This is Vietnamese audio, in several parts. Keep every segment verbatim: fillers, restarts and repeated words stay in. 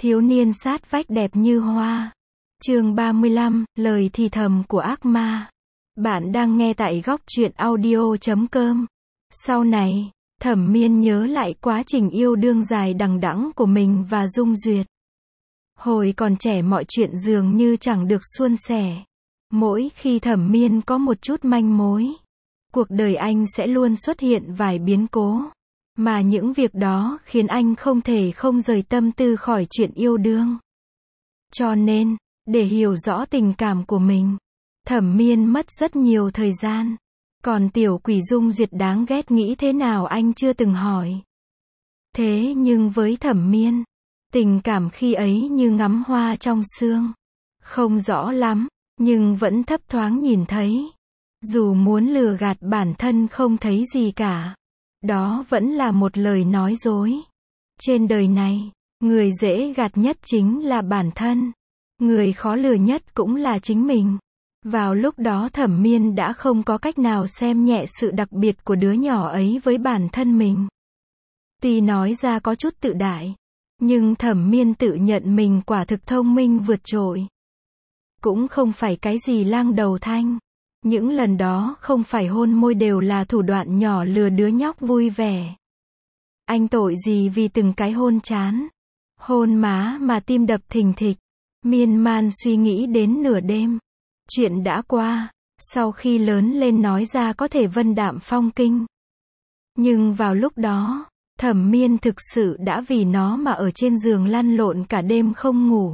Thiếu niên sát vách đẹp như hoa. Chương ba mươi lăm, lời thì thầm của ác ma. Bạn đang nghe tại góc truyện audio chấm com. Sau này, Thẩm Miên nhớ lại quá trình yêu đương dài đằng đẵng của mình và Dung Duyệt. Hồi còn trẻ mọi chuyện dường như chẳng được suôn sẻ. Mỗi khi Thẩm Miên có một chút manh mối, cuộc đời anh sẽ luôn xuất hiện vài biến cố. Mà những việc đó khiến anh không thể không rời tâm tư khỏi chuyện yêu đương. Cho nên, để hiểu rõ tình cảm của mình, Thẩm Miên mất rất nhiều thời gian. Còn tiểu quỷ Dung Duyệt đáng ghét nghĩ thế nào anh chưa từng hỏi. Thế nhưng với Thẩm Miên, tình cảm khi ấy như ngắm hoa trong sương. Không rõ lắm, nhưng vẫn thấp thoáng nhìn thấy. Dù muốn lừa gạt bản thân không thấy gì cả, đó vẫn là một lời nói dối. Trên đời này, người dễ gạt nhất chính là bản thân. Người khó lừa nhất cũng là chính mình. Vào lúc đó Thẩm Miên đã không có cách nào xem nhẹ sự đặc biệt của đứa nhỏ ấy với bản thân mình. Tuy nói ra có chút tự đại, nhưng Thẩm Miên tự nhận mình quả thực thông minh vượt trội. Cũng không phải cái gì lang đầu thanh. Những lần đó không phải hôn môi đều là thủ đoạn nhỏ lừa đứa nhóc vui vẻ. Anh tội gì vì từng cái hôn chán, hôn má mà tim đập thình thịch, miên man suy nghĩ đến nửa đêm. Chuyện đã qua, sau khi lớn lên nói ra có thể vân đạm phong kinh. Nhưng vào lúc đó, Thẩm Miên thực sự đã vì nó mà ở trên giường lăn lộn cả đêm không ngủ.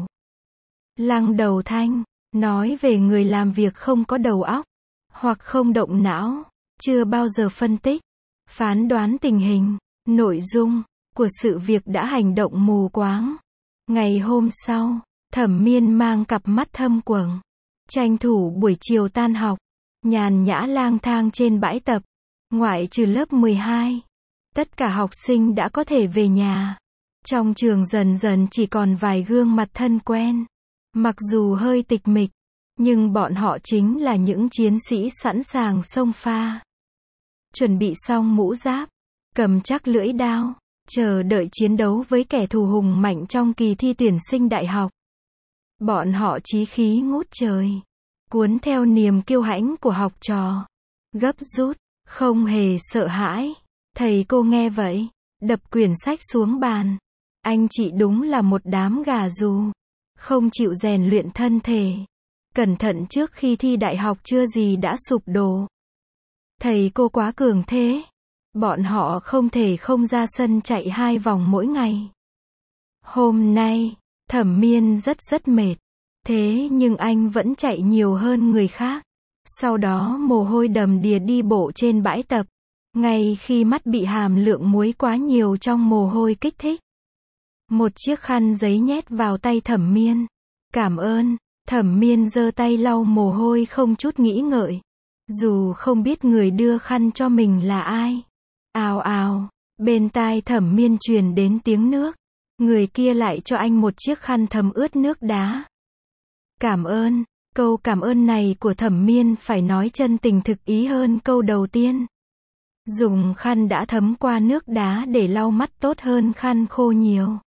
Lăng đầu thanh, nói về người làm việc không có đầu óc, hoặc không động não, chưa bao giờ phân tích, phán đoán tình hình, nội dung của sự việc đã hành động mù quáng. Ngày hôm sau, Thẩm Miên mang cặp mắt thâm quầng, tranh thủ buổi chiều tan học, nhàn nhã lang thang trên bãi tập. Ngoại trừ lớp mười hai, tất cả học sinh đã có thể về nhà. Trong trường dần dần chỉ còn vài gương mặt thân quen. Mặc dù hơi tịch mịch, nhưng bọn họ chính là những chiến sĩ sẵn sàng xông pha. Chuẩn bị xong mũ giáp, cầm chắc lưỡi đao, chờ đợi chiến đấu với kẻ thù hùng mạnh trong kỳ thi tuyển sinh đại học. Bọn họ chí khí ngút trời, cuốn theo niềm kiêu hãnh của học trò, gấp rút, không hề sợ hãi. Thầy cô nghe vậy, đập quyển sách xuống bàn. Anh chị đúng là một đám gà rù, không chịu rèn luyện thân thể. Cẩn thận trước khi thi đại học chưa gì đã sụp đổ. Thầy cô quá cường thế. Bọn họ không thể không ra sân chạy hai vòng mỗi ngày. Hôm nay, Thẩm Miên rất rất mệt. Thế nhưng anh vẫn chạy nhiều hơn người khác. Sau đó mồ hôi đầm đìa đi bộ trên bãi tập. Ngay khi mắt bị hàm lượng muối quá nhiều trong mồ hôi kích thích. Một chiếc khăn giấy nhét vào tay Thẩm Miên. Cảm ơn. Thẩm Miên giơ tay lau mồ hôi không chút nghĩ ngợi. Dù không biết người đưa khăn cho mình là ai. Ào ào, bên tai Thẩm Miên truyền đến tiếng nước. Người kia lại cho anh một chiếc khăn thấm ướt nước đá. Cảm ơn. Câu cảm ơn này của Thẩm Miên phải nói chân tình thực ý hơn câu đầu tiên. Dùng khăn đã thấm qua nước đá để lau mắt tốt hơn khăn khô nhiều.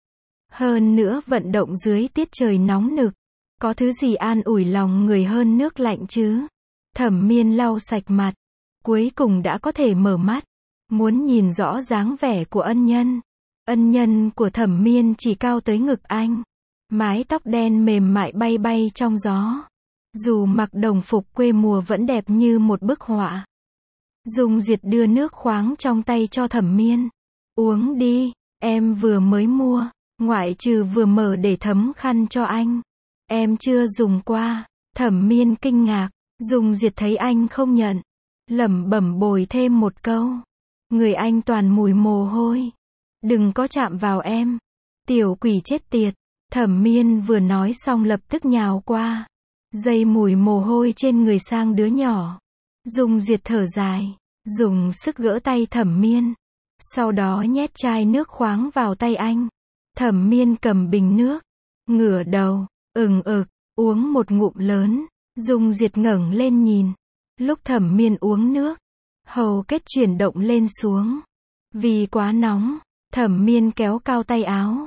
Hơn nữa vận động dưới tiết trời nóng nực. Có thứ gì an ủi lòng người hơn nước lạnh chứ? Thẩm Miên lau sạch mặt, cuối cùng đã có thể mở mắt, muốn nhìn rõ dáng vẻ của ân nhân. Ân nhân của Thẩm Miên chỉ cao tới ngực anh, mái tóc đen mềm mại bay bay trong gió. Dù mặc đồng phục quê mùa vẫn đẹp như một bức họa. Dung Duyệt đưa nước khoáng trong tay cho Thẩm Miên. Uống đi, em vừa mới mua, ngoại trừ vừa mở để thấm khăn cho anh. Em chưa dùng qua. Thẩm Miên kinh ngạc. Dung Duyệt thấy anh không nhận, lẩm bẩm bồi thêm một câu. Người anh toàn mùi mồ hôi. Đừng có chạm vào em. Tiểu quỷ chết tiệt. Thẩm Miên vừa nói xong lập tức nhào qua, dây mùi mồ hôi trên người sang đứa nhỏ. Dung Duyệt thở dài, dùng sức gỡ tay Thẩm Miên. Sau đó nhét chai nước khoáng vào tay anh. Thẩm Miên cầm bình nước, ngửa đầu, ừng ực, uống một ngụm lớn. Dung Duyệt ngẩng lên nhìn. Lúc Thẩm Miên uống nước, hầu kết chuyển động lên xuống. Vì quá nóng, Thẩm Miên kéo cao tay áo.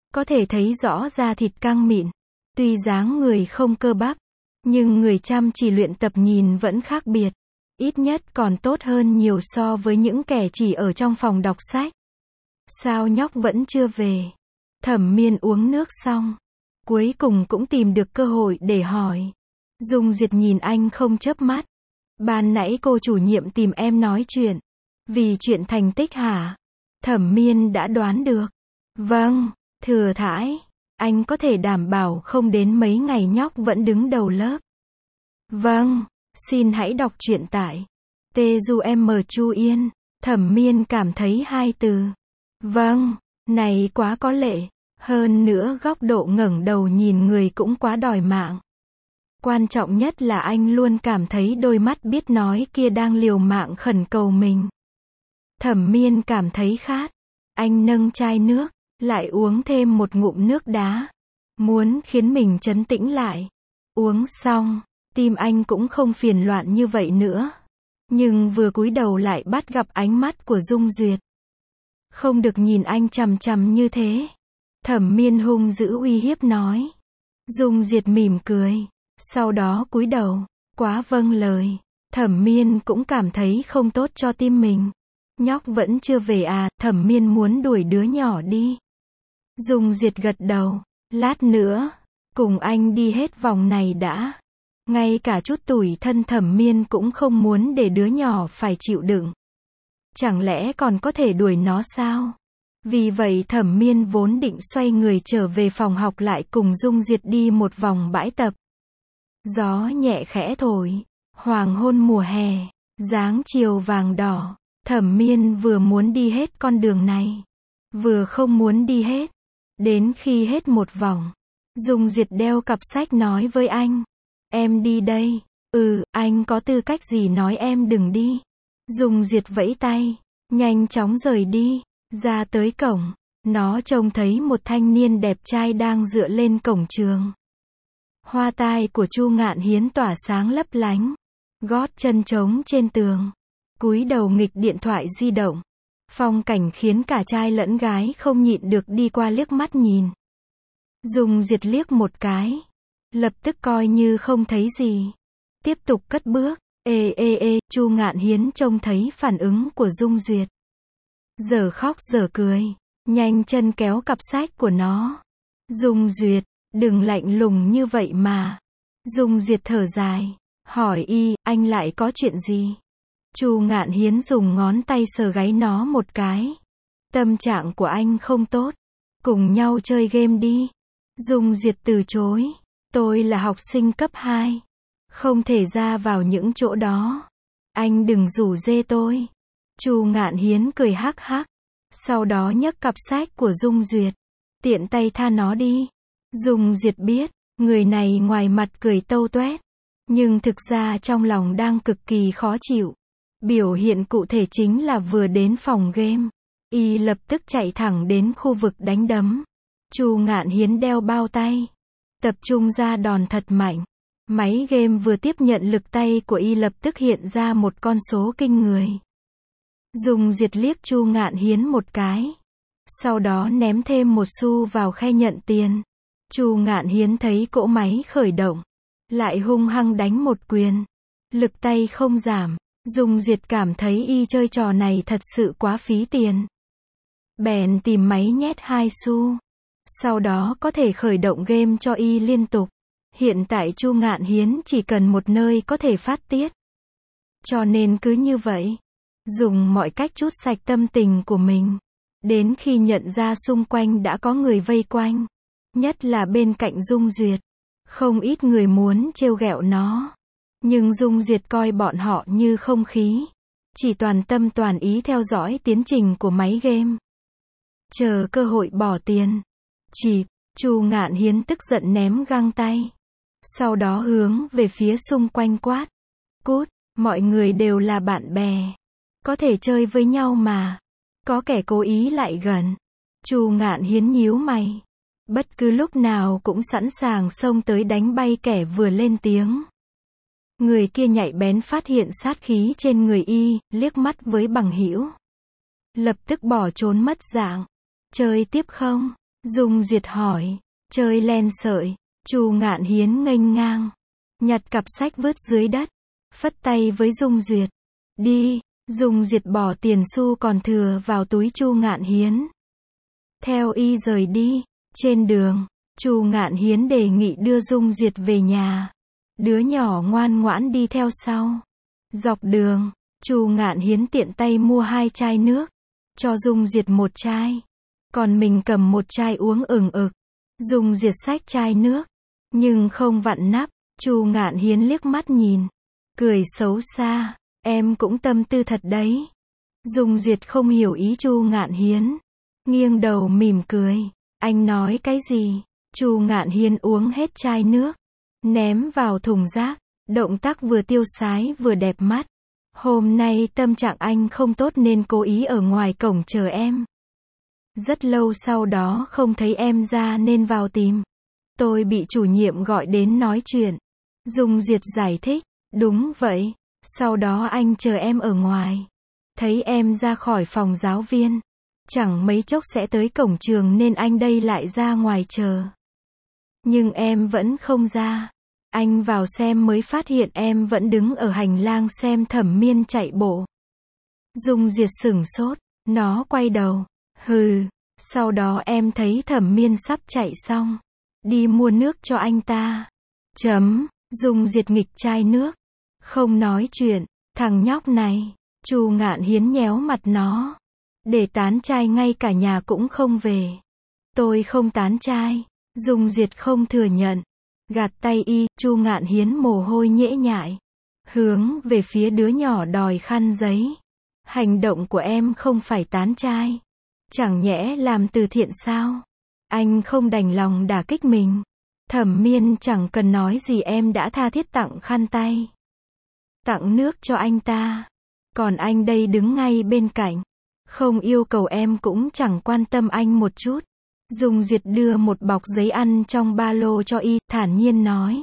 có thể thấy rõ da thịt căng mịn. Tuy dáng người không cơ bắp, nhưng người chăm chỉ luyện tập nhìn vẫn khác biệt. Ít nhất còn tốt hơn nhiều so với những kẻ chỉ ở trong phòng đọc sách. Sao nhóc vẫn chưa về? Thẩm Miên uống nước xong, cuối cùng cũng tìm được cơ hội để hỏi. Dung Duyệt nhìn anh không chớp mắt. Ban nãy cô chủ nhiệm tìm em nói chuyện. Vì chuyện thành tích hả? Thẩm Miên đã đoán được. Vâng, thừa thãi. Anh có thể đảm bảo không đến mấy ngày nhóc vẫn đứng đầu lớp. Vâng, xin hãy đọc truyện tại Tezuem Chu Yên. Thẩm Miên cảm thấy hai từ. Vâng, này quá có lệ. Hơn nữa góc độ ngẩng đầu nhìn người cũng quá đòi mạng. Quan trọng nhất là anh luôn cảm thấy đôi mắt biết nói kia đang liều mạng khẩn cầu mình. Thẩm Miên cảm thấy khát. Anh nâng chai nước, lại uống thêm một ngụm nước đá. Muốn khiến mình trấn tĩnh lại. Uống xong, tim anh cũng không phiền loạn như vậy nữa. Nhưng vừa cúi đầu lại bắt gặp ánh mắt của Dung Duyệt. Không được nhìn anh chằm chằm như thế. Thẩm Miên hung dữ uy hiếp nói. Dung Duyệt mỉm cười. Sau đó cúi đầu. Quá vâng lời. Thẩm Miên cũng cảm thấy không tốt cho tim mình. Nhóc vẫn chưa về à? Thẩm Miên muốn đuổi đứa nhỏ đi. Dung Duyệt gật đầu. Lát nữa, cùng anh đi hết vòng này đã. Ngay cả chút tủi thân Thẩm Miên cũng không muốn để đứa nhỏ phải chịu đựng. Chẳng lẽ còn có thể đuổi nó sao? Vì vậy Thẩm Miên vốn định xoay người trở về phòng học lại cùng Dung Duyệt đi một vòng bãi tập. Gió nhẹ khẽ thổi, hoàng hôn mùa hè, dáng chiều vàng đỏ. Thẩm Miên vừa muốn đi hết con đường này, vừa không muốn đi hết. Đến khi hết một vòng, Dung Duyệt đeo cặp sách nói với anh. Em đi đây. Ừ, anh có tư cách gì nói em đừng đi. Dung Duyệt vẫy tay, nhanh chóng rời đi. Ra tới cổng, nó trông thấy một thanh niên đẹp trai đang dựa lên cổng trường. Hoa tai của Chu Ngạn Hiến tỏa sáng lấp lánh. Gót chân trống trên tường. Cúi đầu nghịch điện thoại di động. Phong cảnh khiến cả trai lẫn gái không nhịn được đi qua liếc mắt nhìn. Dung Duyệt liếc một cái. Lập tức coi như không thấy gì. Tiếp tục cất bước. Ê ê ê, Chu Ngạn Hiến trông thấy phản ứng của Dung Duyệt. Giờ khóc giờ cười. Nhanh chân kéo cặp sách của nó. Dung Duyệt, đừng lạnh lùng như vậy mà. Dung Duyệt thở dài. Hỏi y, anh lại có chuyện gì? Chu Ngạn Hiến dùng ngón tay sờ gáy nó một cái. Tâm trạng của anh không tốt. Cùng nhau chơi game đi. Dung Duyệt từ chối. Tôi là học sinh cấp hai. Không thể ra vào những chỗ đó. Anh đừng rủ rê tôi. Chu Ngạn Hiến cười hắc hắc. Sau đó nhấc cặp sách của Dung Duyệt. Tiện tay tha nó đi. Dung Duyệt biết, người này ngoài mặt cười tâu tuét. Nhưng thực ra trong lòng đang cực kỳ khó chịu. Biểu hiện cụ thể chính là vừa đến phòng game. Y lập tức chạy thẳng đến khu vực đánh đấm. Chu Ngạn Hiến đeo bao tay. Tập trung ra đòn thật mạnh. Máy game vừa tiếp nhận lực tay của y lập tức hiện ra một con số kinh người. Dung Duyệt liếc Chu Ngạn Hiến một cái. Sau đó ném thêm một xu vào khe nhận tiền. Chu Ngạn Hiến thấy cỗ máy khởi động. Lại hung hăng đánh một quyền. Lực tay không giảm. Dung Duyệt cảm thấy y chơi trò này thật sự quá phí tiền. Bèn tìm máy nhét hai xu. Sau đó có thể khởi động game cho y liên tục. Hiện tại Chu Ngạn Hiến chỉ cần một nơi có thể phát tiết. Cho nên cứ như vậy. Dùng mọi cách trút sạch tâm tình của mình. Đến khi nhận ra xung quanh đã có người vây quanh. Nhất là bên cạnh Dung Duyệt. Không ít người muốn trêu ghẹo nó. Nhưng Dung Duyệt coi bọn họ như không khí. Chỉ toàn tâm toàn ý theo dõi tiến trình của máy game. Chờ cơ hội bỏ tiền. Chỉ, Chu Ngạn Hiến tức giận ném găng tay. Sau đó hướng về phía xung quanh quát. Cút, mọi người đều là bạn bè. Có thể chơi với nhau mà. Có kẻ cố ý lại gần. Chu Ngạn Hiến nhíu mày. Bất cứ lúc nào cũng sẵn sàng xông tới đánh bay kẻ vừa lên tiếng. Người kia nhạy bén phát hiện sát khí trên người y, liếc mắt với bằng hữu. Lập tức bỏ trốn mất dạng. Chơi tiếp không? Dung Duyệt hỏi. Chơi len sợi. Chu Ngạn Hiến nghênh ngang. Nhặt cặp sách vứt dưới đất. Phất tay với Dung Duyệt. Đi. Dung Duyệt bỏ tiền xu còn thừa vào túi Chu Ngạn Hiến. Theo y rời đi. Trên đường, Chu Ngạn Hiến đề nghị đưa Dung Duyệt về nhà. Đứa nhỏ ngoan ngoãn đi theo sau. Dọc đường, Chu Ngạn Hiến tiện tay mua hai chai nước. Cho Dung Duyệt một chai. Còn mình cầm một chai uống ừng ực. Dung Duyệt xách chai nước. Nhưng không vặn nắp. Chu Ngạn Hiến liếc mắt nhìn. Cười xấu xa. Em cũng tâm tư thật đấy. Dung Duyệt không hiểu ý Chu Ngạn Hiến. Nghiêng đầu mỉm cười. Anh nói cái gì? Chu Ngạn Hiến uống hết chai nước. Ném vào thùng rác. Động tác vừa tiêu sái vừa đẹp mắt. Hôm nay tâm trạng anh không tốt nên cố ý ở ngoài cổng chờ em. Rất lâu sau đó không thấy em ra nên vào tìm. Tôi bị chủ nhiệm gọi đến nói chuyện. Dung Duyệt giải thích. Đúng vậy. Sau đó anh chờ em ở ngoài. Thấy em ra khỏi phòng giáo viên. Chẳng mấy chốc sẽ tới cổng trường nên anh đây lại ra ngoài chờ. Nhưng em vẫn không ra. Anh vào xem mới phát hiện em vẫn đứng ở hành lang xem Thẩm Miên chạy bộ. Dung Duyệt sửng sốt. Nó quay đầu. Hừ. Sau đó em thấy Thẩm Miên sắp chạy xong. Đi mua nước cho anh ta. Chấm. Dung Duyệt nghịch chai nước. Không nói chuyện. Thằng nhóc này. Chu Ngạn Hiến nhéo mặt nó. Để tán trai ngay cả nhà cũng không về. Tôi không tán trai. Dung Duyệt không thừa nhận. Gạt tay y, Chu Ngạn Hiến mồ hôi nhễ nhại. Hướng về phía đứa nhỏ đòi khăn giấy. Hành động của em không phải tán trai. Chẳng nhẽ làm từ thiện sao? Anh không đành lòng đả kích mình. Thẩm Miên chẳng cần nói gì em đã tha thiết tặng khăn tay. Tặng nước cho anh ta. Còn anh đây đứng ngay bên cạnh. Không yêu cầu em cũng chẳng quan tâm anh một chút. Dung Duyệt đưa một bọc giấy ăn trong ba lô cho y, thản nhiên nói.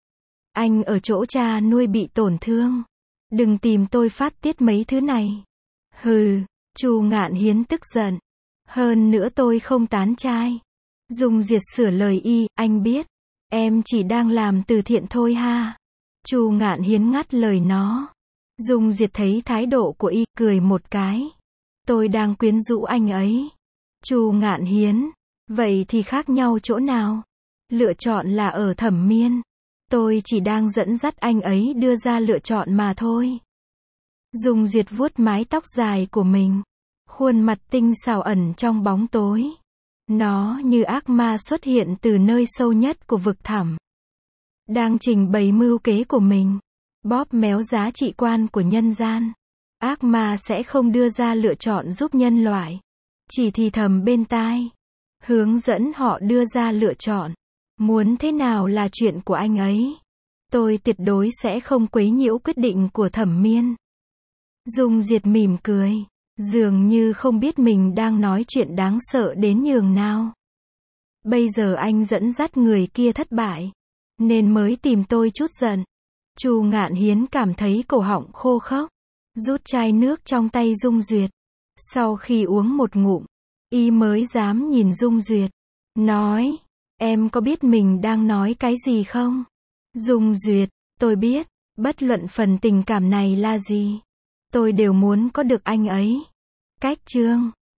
Anh ở chỗ cha nuôi bị tổn thương. Đừng tìm tôi phát tiết mấy thứ này. Hừ, Chu Ngạn Hiến tức giận. Hơn nữa tôi không tán trai. Dung Duyệt sửa lời y, anh biết. Em chỉ đang làm từ thiện thôi ha. Chu Ngạn Hiến ngắt lời nó. Dung Duyệt thấy thái độ của y, cười một cái. Tôi đang quyến rũ anh ấy. Chu Ngạn Hiến. Vậy thì khác nhau chỗ nào? Lựa chọn là ở Thẩm Miên. Tôi chỉ đang dẫn dắt anh ấy đưa ra lựa chọn mà thôi. Dung Duyệt vuốt mái tóc dài của mình. Khuôn mặt tinh xảo ẩn trong bóng tối. Nó như ác ma xuất hiện từ nơi sâu nhất của vực thẳm. Đang trình bày mưu kế của mình. Bóp méo giá trị quan của nhân gian. Ác ma sẽ không đưa ra lựa chọn giúp nhân loại. Chỉ thì thầm bên tai. Hướng dẫn họ đưa ra lựa chọn. Muốn thế nào là chuyện của anh ấy. Tôi tuyệt đối sẽ không quấy nhiễu quyết định của Thẩm Miên. Dung Duyệt mỉm cười. Dường như không biết mình đang nói chuyện đáng sợ đến nhường nào. Bây giờ anh dẫn dắt người kia thất bại. Nên mới tìm tôi chút giận. Chu Ngạn Hiến cảm thấy cổ họng khô khốc. Rút chai nước trong tay Dung Duyệt. Sau khi uống một ngụm, y mới dám nhìn Dung Duyệt. Nói, em có biết mình đang nói cái gì không? Dung Duyệt, tôi biết, bất luận phần tình cảm này là gì. Tôi đều muốn có được anh ấy. Cách chương